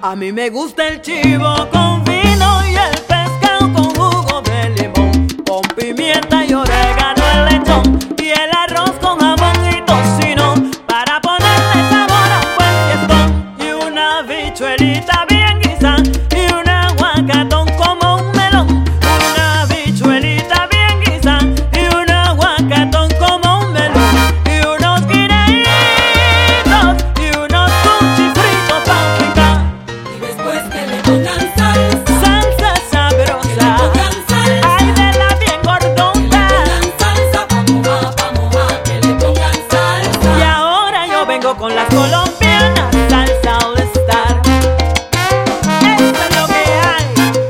A mí me gusta el chivo con vino y el pescado con jugo de limón, con pimienta y orégano el lechón y el arroz con jamón y tocino para ponerle sabor a un buen fiestón, y una habichuelita bien guisa y un aguacatón como un melón, una habichuelita bien guisa y un aguacatón como un melón, y unos guineitos y unos cuchifritos pa' picar. Y después que le pongan salsa, Salsa sabrosa, ay de la bien gordota. que le pongan salsa. Y ahora yo vengo con las colombianas, salsa all star. Esto es lo que hay.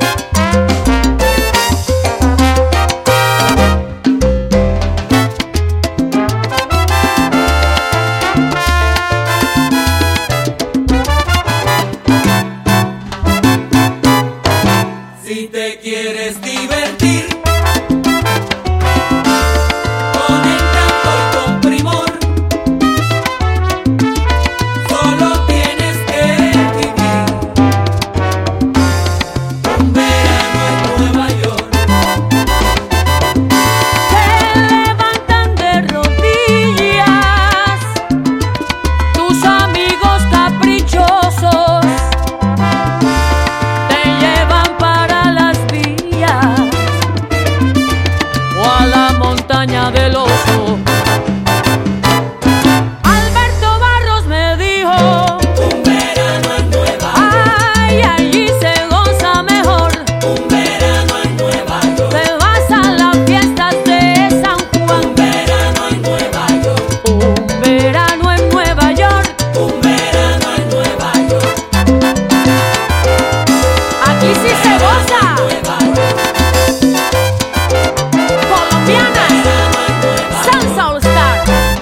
Si te quieres divertir con encanto y con primor, solo tienes que vivir un verano en Nueva York. Se levantan de rodillas tus amigos caprichosos, te llevan para las vías o a la montaña del oso. Alberto Barros me dijo, Un verano en Nueva York, ay, allí se goza mejor. un verano en Nueva York, Te vas a las fiestas de San Juan. un verano en Nueva York, Un verano en Nueva York. un verano en Nueva York, Aquí sí se goza. Nueva York, Colombianas, verano en Nueva York. Salsa All Star.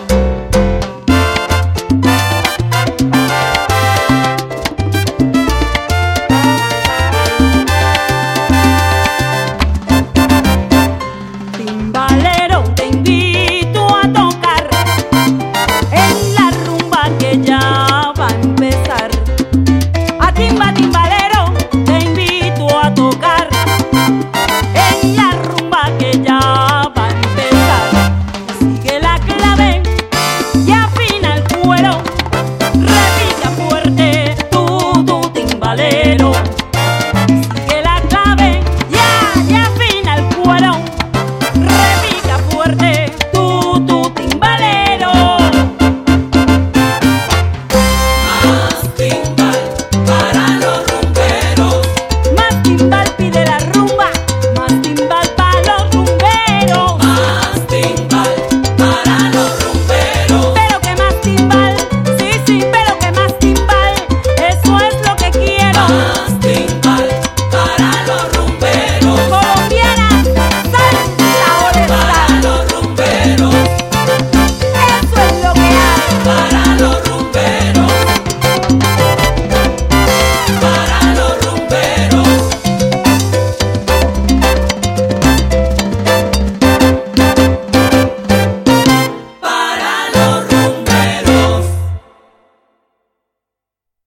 Timbalero, te invito a tocar en la rumba que ya va a empezar. A timba,